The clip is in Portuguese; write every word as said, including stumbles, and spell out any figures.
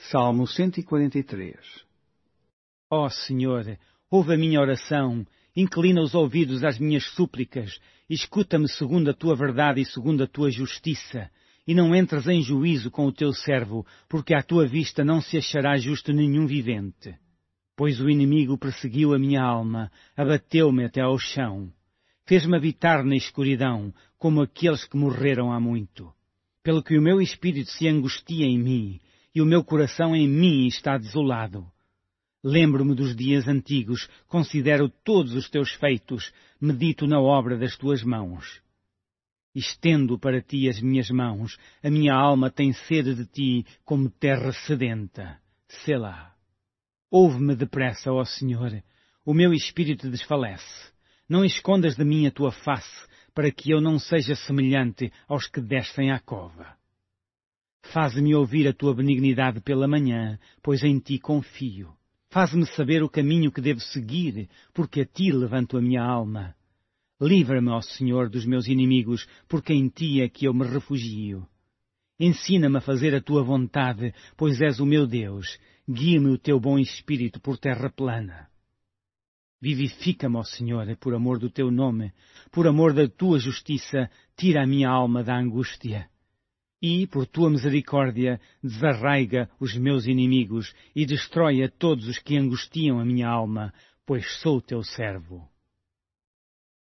Salmo cento e quarenta e três. Ó Senhor, ouve a minha oração, inclina os ouvidos às minhas súplicas, escuta-me segundo a tua verdade e segundo a tua justiça, e não entres em juízo com o teu servo, porque à tua vista não se achará justo nenhum vivente. Pois o inimigo perseguiu a minha alma, abateu-me até ao chão. Fez-me habitar na escuridão, como aqueles que morreram há muito. Pelo que o meu espírito se angustia em mim, e o meu coração em mim está desolado. Lembro-me dos dias antigos, considero todos os teus feitos, medito na obra das tuas mãos. Estendo para ti as minhas mãos, a minha alma tem sede de ti como terra sedenta. Selá. Ouve-me depressa, ó Senhor, o meu espírito desfalece. Não escondas de mim a tua face, para que eu não seja semelhante aos que descem à cova. Faze-me ouvir a tua benignidade pela manhã, pois em ti confio. Faze-me saber o caminho que devo seguir, porque a ti levanto a minha alma. Livra-me, ó Senhor, dos meus inimigos, porque em ti é que eu me refugio. Ensina-me a fazer a tua vontade, pois és o meu Deus. Guia-me o teu bom espírito por terra plana. Vivifica-me, ó Senhor, por amor do teu nome, por amor da tua justiça, tira a minha alma da angústia. E, por tua misericórdia, desarraiga os meus inimigos e destrói a todos os que angustiam a minha alma, pois sou teu servo.